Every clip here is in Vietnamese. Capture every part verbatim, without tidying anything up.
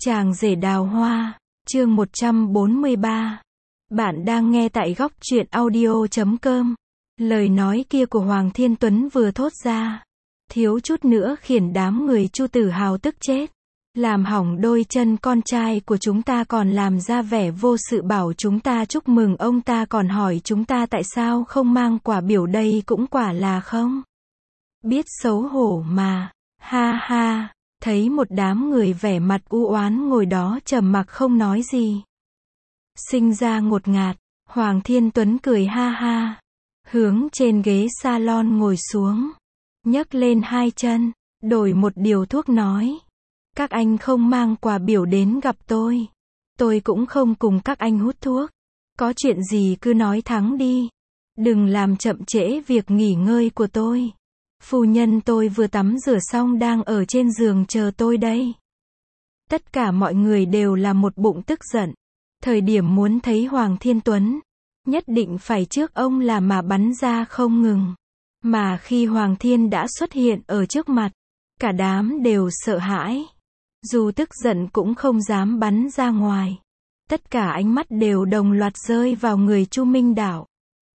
Chàng rể đào hoa, chương một trăm bốn mươi ba. Bạn đang nghe tại góc truyện audio chấm com. Lời nói kia của Hoàng Thiên Tuấn vừa thốt ra, thiếu chút nữa khiến đám người Chu Tử Hào tức chết. Làm hỏng đôi chân con trai của chúng ta, còn làm ra vẻ vô sự bảo chúng ta chúc mừng ông ta, còn hỏi chúng ta tại sao không mang quả biểu, đây cũng quả là không biết xấu hổ mà. Ha ha. Thấy một đám người vẻ mặt u oán ngồi đó trầm mặc không nói gì, sinh ra ngột ngạt, Hoàng Thiên Tuấn cười ha ha, hướng trên ghế salon ngồi xuống, nhấc lên hai chân, đổi một điều thuốc nói: các anh không mang quà biểu đến gặp tôi, tôi cũng không cùng các anh hút thuốc, có chuyện gì cứ nói thẳng đi, đừng làm chậm trễ việc nghỉ ngơi của tôi. Phu nhân tôi vừa tắm rửa xong đang ở trên giường chờ tôi đây. Tất cả mọi người đều là một bụng tức giận. Thời điểm muốn thấy Hoàng Thiên Tuấn, nhất định phải trước ông là mà bắn ra không ngừng. Mà khi Hoàng Thiên đã xuất hiện ở trước mặt, cả đám đều sợ hãi. Dù tức giận cũng không dám bắn ra ngoài. Tất cả ánh mắt đều đồng loạt rơi vào người Chu Minh Đạo.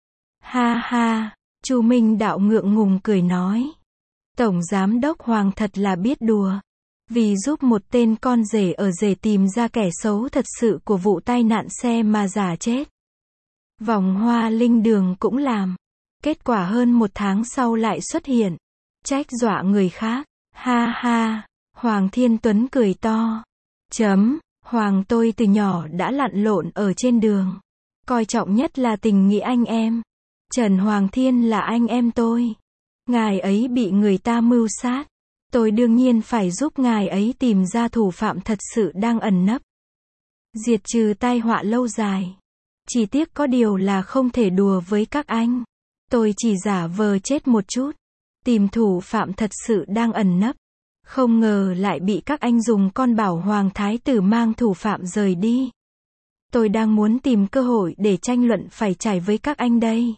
Ha ha. Chu Minh Đạo ngượng ngùng cười nói: Tổng Giám đốc Hoàng thật là biết đùa. Vì giúp một tên con rể ở rể tìm ra kẻ xấu thật sự của vụ tai nạn xe mà giả chết. Vòng hoa linh đường cũng làm. Kết quả hơn một tháng sau lại xuất hiện. Trách dọa người khác. Ha ha. Hoàng Thiên Tuấn cười to. Chấm. Hoàng tôi từ nhỏ đã lặn lộn ở trên đường. Coi trọng nhất là tình nghĩa anh em. Trần Hoàng Thiên là anh em tôi. Ngài ấy bị người ta mưu sát. Tôi đương nhiên phải giúp ngài ấy tìm ra thủ phạm thật sự đang ẩn nấp. Diệt trừ tai họa lâu dài. Chỉ tiếc có điều là không thể đùa với các anh. Tôi chỉ giả vờ chết một chút. Tìm thủ phạm thật sự đang ẩn nấp. Không ngờ lại bị các anh dùng con bảo Hoàng Thái tử mang thủ phạm rời đi. Tôi đang muốn tìm cơ hội để tranh luận phải trải với các anh đây.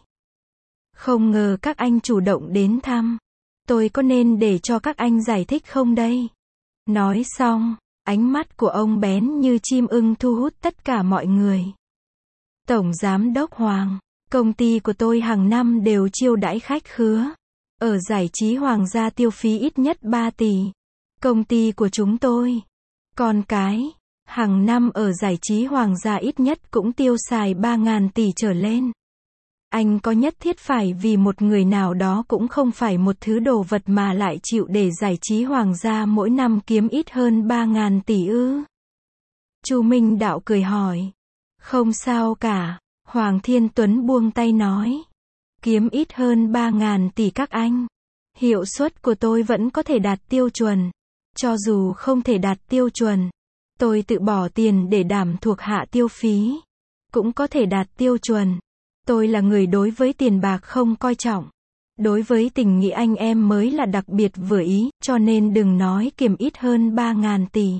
Không ngờ các anh chủ động đến thăm. Tôi có nên để cho các anh giải thích không đây? Nói xong, ánh mắt của ông bén như chim ưng thu hút tất cả mọi người. Tổng Giám đốc Hoàng, công ty của tôi hàng năm đều chiêu đãi khách khứa. Ở giải trí Hoàng gia tiêu phí ít nhất ba tỷ. Công ty của chúng tôi, con cái, hàng năm ở giải trí Hoàng gia ít nhất cũng tiêu xài ba ngàn tỷ trở lên. Anh có nhất thiết phải vì một người nào đó cũng không phải một thứ đồ vật mà lại chịu để giải trí Hoàng gia mỗi năm kiếm ít hơn ba ngàn tỷ ư? Chu Minh Đạo cười hỏi. Không sao cả, Hoàng Thiên Tuấn buông tay nói. Kiếm ít hơn ba ngàn tỷ các anh. Hiệu suất của tôi vẫn có thể đạt tiêu chuẩn. Cho dù không thể đạt tiêu chuẩn, tôi tự bỏ tiền để đảm thuộc hạ tiêu phí. Cũng có thể đạt tiêu chuẩn. Tôi là người đối với tiền bạc không coi trọng. Đối với tình nghĩa anh em mới là đặc biệt vừa ý, cho nên đừng nói kiếm ít hơn ba ngàn tỷ.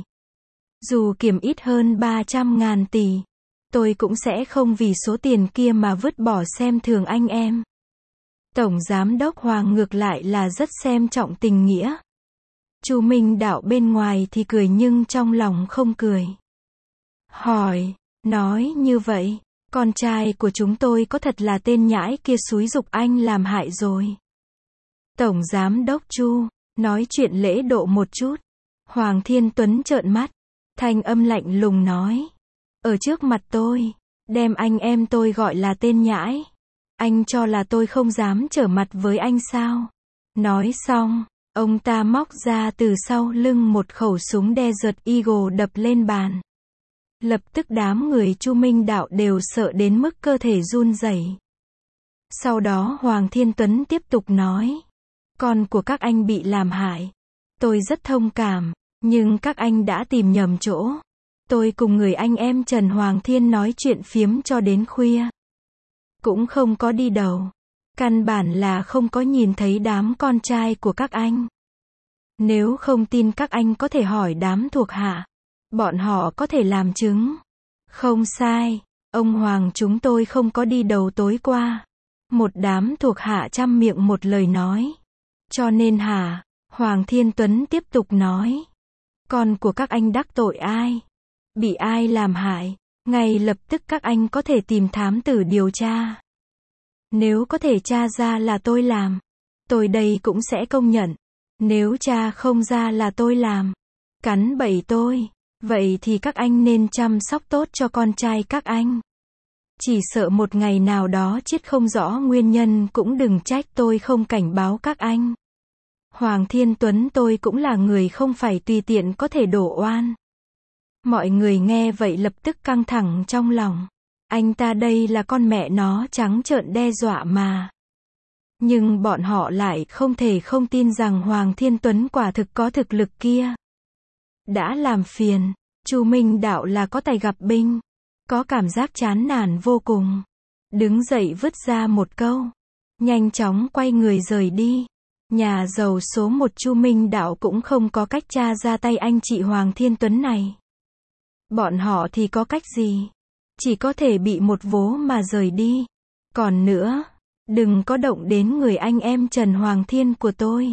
Dù kiếm ít hơn ba trăm ngàn tỷ, tôi cũng sẽ không vì số tiền kia mà vứt bỏ xem thường anh em. Tổng Giám đốc Hoàng ngược lại là rất xem trọng tình nghĩa. Chu Minh Đạo bên ngoài thì cười nhưng trong lòng không cười. Hỏi, nói như vậy, con trai của chúng tôi có thật là tên nhãi kia xúi giục anh làm hại rồi? Tổng Giám đốc Chu, nói chuyện lễ độ một chút. Hoàng Thiên Tuấn trợn mắt, thanh âm lạnh lùng nói. Ở trước mặt tôi, đem anh em tôi gọi là tên nhãi. Anh cho là tôi không dám trở mặt với anh sao? Nói xong, ông ta móc ra từ sau lưng một khẩu súng Desert Eagle đập lên bàn. Lập tức đám người Chu Minh Đạo đều sợ đến mức cơ thể run rẩy. Sau đó Hoàng Thiên Tuấn tiếp tục nói. Con của các anh bị làm hại. Tôi rất thông cảm, nhưng các anh đã tìm nhầm chỗ. Tôi cùng người anh em Trần Hoàng Thiên nói chuyện phiếm cho đến khuya. Cũng không có đi đâu. Căn bản là không có nhìn thấy đám con trai của các anh. Nếu không tin các anh có thể hỏi đám thuộc hạ. Bọn họ có thể làm chứng. Không sai, ông Hoàng chúng tôi không có đi đầu tối qua. Một đám thuộc hạ chăm miệng một lời nói. Cho nên hả? Hoàng Thiên Tuấn tiếp tục nói. Con của các anh đắc tội ai? Bị ai làm hại? Ngay lập tức các anh có thể tìm thám tử điều tra. Nếu có thể tra ra là tôi làm, tôi đây cũng sẽ công nhận. Nếu tra không ra là tôi làm, cắn bậy tôi, vậy thì các anh nên chăm sóc tốt cho con trai các anh. Chỉ sợ một ngày nào đó chết không rõ nguyên nhân cũng đừng trách tôi không cảnh báo các anh. Hoàng Thiên Tuấn tôi cũng là người không phải tùy tiện có thể đổ oan. Mọi người nghe vậy lập tức căng thẳng trong lòng. Anh ta đây là con mẹ nó trắng trợn đe dọa mà. Nhưng bọn họ lại không thể không tin rằng Hoàng Thiên Tuấn quả thực có thực lực kia. Đã làm phiền, Chu Minh Đạo là có tài gặp binh. Có cảm giác chán nản vô cùng. Đứng dậy vứt ra một câu. Nhanh chóng quay người rời đi. Nhà giàu số một Chu Minh Đạo cũng không có cách tra ra tay anh chị Hoàng Thiên Tuấn này. Bọn họ thì có cách gì? Chỉ có thể bị một vố mà rời đi. Còn nữa, đừng có động đến người anh em Trần Hoàng Thiên của tôi.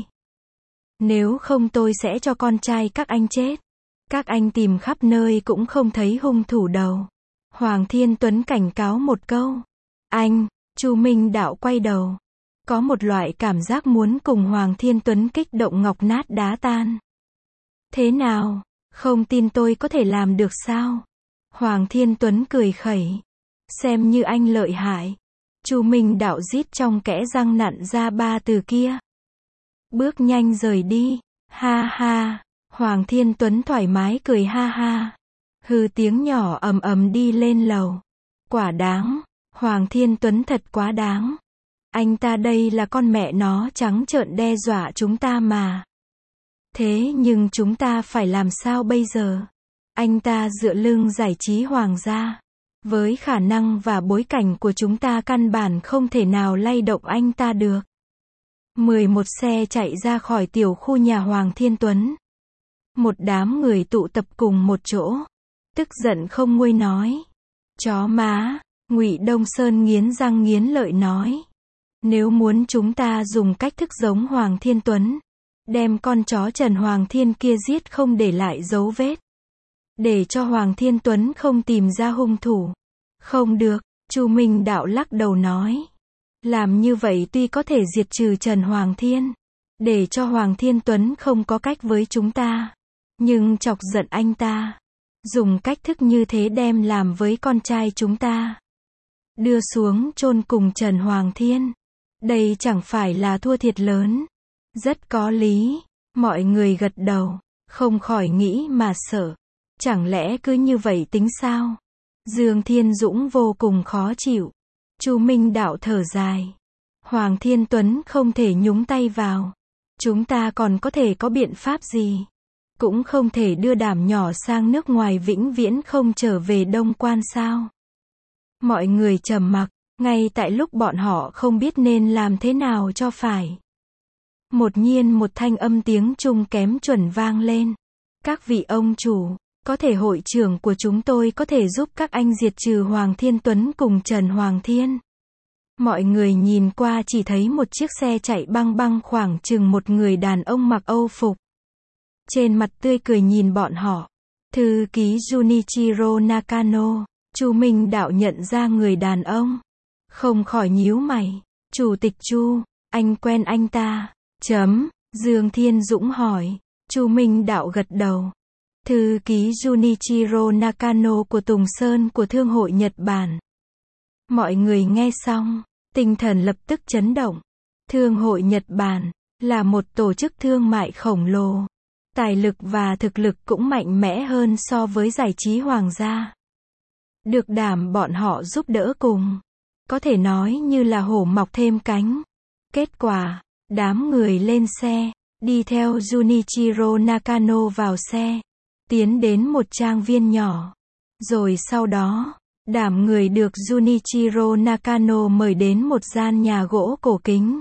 Nếu không tôi sẽ cho con trai các anh chết. Các anh tìm khắp nơi cũng không thấy hung thủ đâu. Hoàng Thiên Tuấn cảnh cáo một câu. Anh, Chu Minh Đạo quay đầu. Có một loại cảm giác muốn cùng Hoàng Thiên Tuấn kích động ngọc nát đá tan. Thế nào? Không tin tôi có thể làm được sao? Hoàng Thiên Tuấn cười khẩy. Xem như anh lợi hại. Chu Minh Đạo rít trong kẽ răng nặn ra ba từ kia. Bước nhanh rời đi. Ha ha. Hoàng Thiên Tuấn thoải mái cười ha ha. Hừ tiếng nhỏ ầm ầm đi lên lầu. Quả đáng. Hoàng Thiên Tuấn thật quá đáng. Anh ta đây là con mẹ nó trắng trợn đe dọa chúng ta mà. Thế nhưng chúng ta phải làm sao bây giờ? Anh ta dựa lưng giải trí hoàng gia. Với khả năng và bối cảnh của chúng ta căn bản không thể nào lay động anh ta được. mười một xe chạy ra khỏi tiểu khu nhà Hoàng Thiên Tuấn. Một đám người tụ tập cùng một chỗ. Tức giận không nguôi nói. Chó má, Ngụy Đông Sơn nghiến răng nghiến lợi nói. Nếu muốn chúng ta dùng cách thức giống Hoàng Thiên Tuấn, đem con chó Trần Hoàng Thiên kia giết không để lại dấu vết. Để cho Hoàng Thiên Tuấn không tìm ra hung thủ. Không được, Chu Minh Đạo lắc đầu nói. Làm như vậy tuy có thể diệt trừ Trần Hoàng Thiên, để cho Hoàng Thiên Tuấn không có cách với chúng ta. Nhưng chọc giận anh ta. Dùng cách thức như thế đem làm với con trai chúng ta. Đưa xuống chôn cùng Trần Hoàng Thiên. Đây chẳng phải là thua thiệt lớn. Rất có lý. Mọi người gật đầu. Không khỏi nghĩ mà sợ. Chẳng lẽ cứ như vậy tính sao? Dương Thiên Dũng vô cùng khó chịu. Chu Minh Đạo thở dài. Hoàng Thiên Tuấn không thể nhúng tay vào. Chúng ta còn có thể có biện pháp gì? Cũng không thể đưa Đảm nhỏ sang nước ngoài vĩnh viễn không trở về Đông Quan sao? Mọi người trầm mặc, ngay tại lúc bọn họ không biết nên làm thế nào cho phải. Một nhiên một thanh âm tiếng Trung kém chuẩn vang lên. Các vị ông chủ, có thể hội trưởng của chúng tôi có thể giúp các anh diệt trừ Hoàng Thiên Tuấn cùng Trần Hoàng Thiên. Mọi người nhìn qua chỉ thấy một chiếc xe chạy băng băng khoảng chừng một người đàn ông mặc Âu phục. Trên mặt tươi cười nhìn bọn họ. Thư ký Junichiro Nakano. Chu Minh Đạo nhận ra người đàn ông. Không khỏi nhíu mày. Chủ tịch Chu, anh quen anh ta. Chấm. Dương Thiên Dũng hỏi. Chu Minh Đạo gật đầu. Thư ký Junichiro Nakano của Tùng Sơn của Thương hội Nhật Bản. Mọi người nghe xong, tinh thần lập tức chấn động. Thương hội Nhật Bản là một tổ chức thương mại khổng lồ. Tài lực và thực lực cũng mạnh mẽ hơn so với giải trí hoàng gia. Được Đảm bọn họ giúp đỡ cùng. Có thể nói như là hổ mọc thêm cánh. Kết quả, đám người lên xe, đi theo Junichiro Nakano vào xe, tiến đến một trang viên nhỏ. Rồi sau đó, Đảm người được Junichiro Nakano mời đến một gian nhà gỗ cổ kính.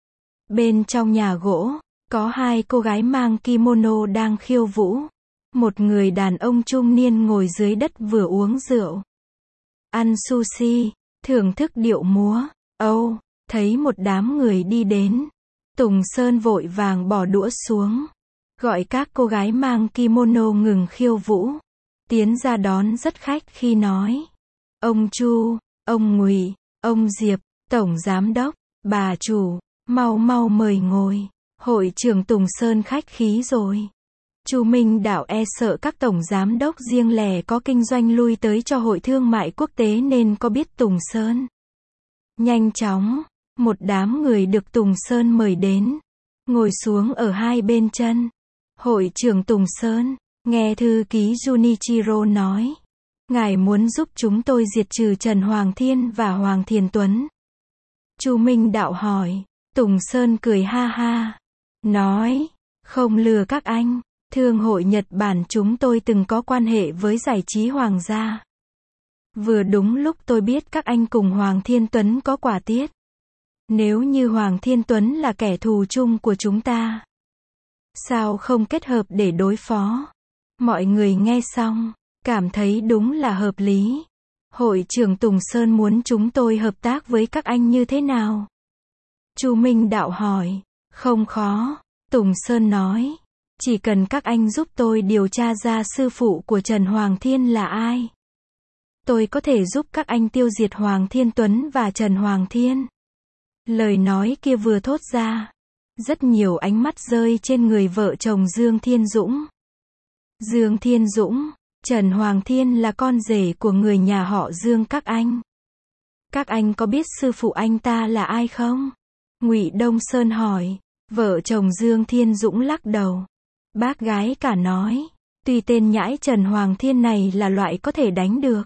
Bên trong nhà gỗ, có hai cô gái mang kimono đang khiêu vũ. Một người đàn ông trung niên ngồi dưới đất vừa uống rượu. Ăn sushi, thưởng thức điệu múa. Âu, thấy một đám người đi đến. Tùng Sơn vội vàng bỏ đũa xuống. gọi các cô gái mang kimono ngừng khiêu vũ, tiến ra đón rất khách khi nói: ông Chu, ông Ngụy, ông Diệp, tổng giám đốc, bà chủ, mau mau mời ngồi. Hội trưởng Tùng Sơn khách khí rồi. Chu Minh Đạo e sợ các tổng giám đốc riêng lẻ có kinh doanh lui tới cho hội thương mại quốc tế nên có biết Tùng Sơn. Nhanh chóng, một đám người được Tùng Sơn mời đến, ngồi xuống ở hai bên chân. Hội trưởng Tùng Sơn, nghe thư ký Junichiro nói, ngài muốn giúp chúng tôi diệt trừ Trần Hoàng Thiên và Hoàng Thiền Tuấn. Chu Minh Đạo hỏi. Tùng Sơn cười ha ha, nói, không lừa các anh, thương hội Nhật Bản chúng tôi từng có quan hệ với giải trí hoàng gia. Vừa đúng lúc tôi biết các anh cùng Hoàng Thiên Tuấn có quả tiết. Nếu như Hoàng Thiên Tuấn là kẻ thù chung của chúng ta, sao không kết hợp để đối phó? Mọi người nghe xong, cảm thấy đúng là hợp lý. Hội trưởng Tùng Sơn muốn chúng tôi hợp tác với các anh như thế nào? Chu Minh Đạo hỏi. Không khó, Tùng Sơn nói. Chỉ cần các anh giúp tôi điều tra ra sư phụ của Trần Hoàng Thiên là ai, tôi có thể giúp các anh tiêu diệt Hoàng Thiên Tuấn và Trần Hoàng Thiên. Lời nói kia vừa thốt ra, rất nhiều ánh mắt rơi trên người vợ chồng Dương Thiên Dũng. Dương Thiên Dũng, Trần Hoàng Thiên là con rể của người nhà họ Dương các anh. Các anh có biết sư phụ anh ta là ai không? Ngụy Đông Sơn hỏi. Vợ chồng Dương Thiên Dũng lắc đầu. Bác gái cả nói, tuy tên nhãi Trần Hoàng Thiên này là loại có thể đánh được,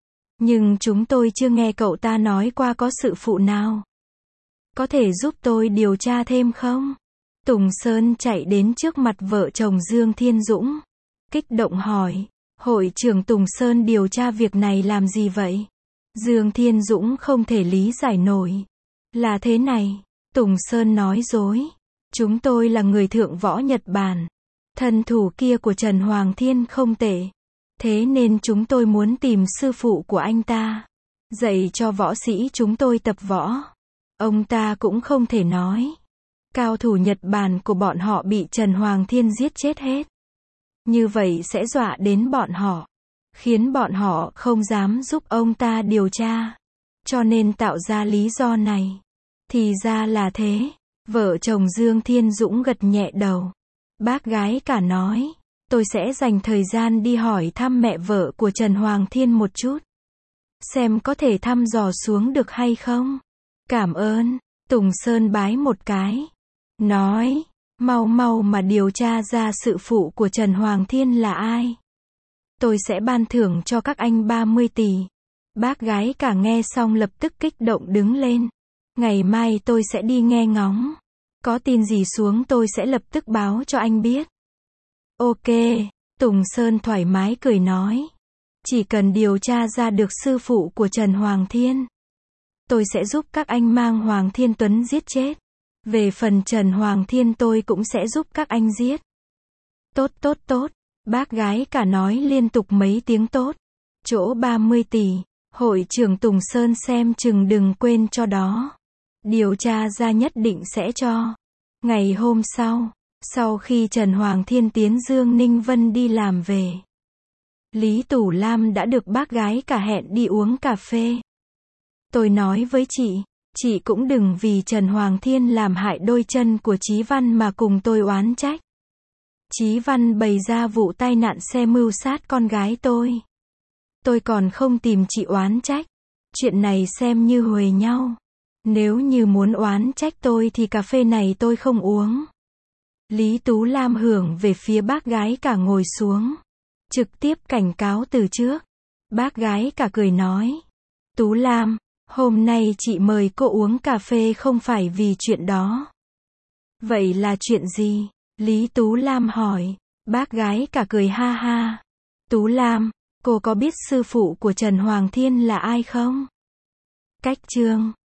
nhưng chúng tôi chưa nghe cậu ta nói qua có sự phụ nào. Có thể giúp tôi điều tra thêm không? Tùng Sơn chạy đến trước mặt vợ chồng Dương Thiên Dũng, kích động hỏi, hội trưởng Tùng Sơn điều tra việc này làm gì vậy? Dương Thiên Dũng không thể lý giải nổi. Là thế này, Tùng Sơn nói dối. Chúng tôi là người thượng võ Nhật Bản. Thân thủ kia của Trần Hoàng Thiên không tệ. Thế nên chúng tôi muốn tìm sư phụ của anh ta, dạy cho võ sĩ chúng tôi tập võ. Ông ta cũng không thể nói. Cao thủ Nhật Bản của bọn họ bị Trần Hoàng Thiên giết chết hết. Như vậy sẽ dọa đến bọn họ, khiến bọn họ không dám giúp ông ta điều tra. Cho nên tạo ra lý do này. Thì ra là thế. Vợ chồng Dương Thiên Dũng gật nhẹ đầu. Bác gái cả nói, tôi sẽ dành thời gian đi hỏi thăm mẹ vợ của Trần Hoàng Thiên một chút, xem có thể thăm dò xuống được hay không. Cảm ơn. Tùng Sơn bái một cái, nói, mau mau mà điều tra ra sự phụ của Trần Hoàng Thiên là ai. Tôi sẽ ban thưởng cho các anh ba mươi tỷ. Bác gái cả nghe xong lập tức kích động đứng lên. Ngày mai tôi sẽ đi nghe ngóng. Có tin gì xuống tôi sẽ lập tức báo cho anh biết. Ok, Tùng Sơn thoải mái cười nói. Chỉ cần điều tra ra được sư phụ của Trần Hoàng Thiên, tôi sẽ giúp các anh mang Hoàng Thiên Tuấn giết chết. Về phần Trần Hoàng Thiên tôi cũng sẽ giúp các anh giết. Tốt tốt tốt, bác gái cả nói liên tục mấy tiếng tốt. Chỗ ba mươi tỷ, hội trưởng Tùng Sơn xem chừng đừng quên cho đó. Điều tra ra nhất định sẽ cho. Ngày hôm sau, sau khi Trần Hoàng Thiên tiến Dương Ninh Vân đi làm về, Lý Tủ Lam đã được bác gái cả hẹn đi uống cà phê. Tôi nói với chị, chị cũng đừng vì Trần Hoàng Thiên làm hại đôi chân của Chí Văn mà cùng tôi oán trách. Chí Văn bày ra vụ tai nạn xe mưu sát con gái tôi. Tôi còn không tìm chị oán trách. Chuyện này xem như huề nhau. Nếu như muốn oán trách tôi thì cà phê này tôi không uống. Lý Tú Lam hưởng về phía bác gái cả ngồi xuống, trực tiếp cảnh cáo từ trước. Bác gái cả cười nói, Tú Lam, hôm nay chị mời cô uống cà phê không phải vì chuyện đó. Vậy là chuyện gì? Lý Tú Lam hỏi. Bác gái cả cười ha ha. Tú Lam, cô có biết sư phụ của Trần Hoàng Thiên là ai không? Cách chương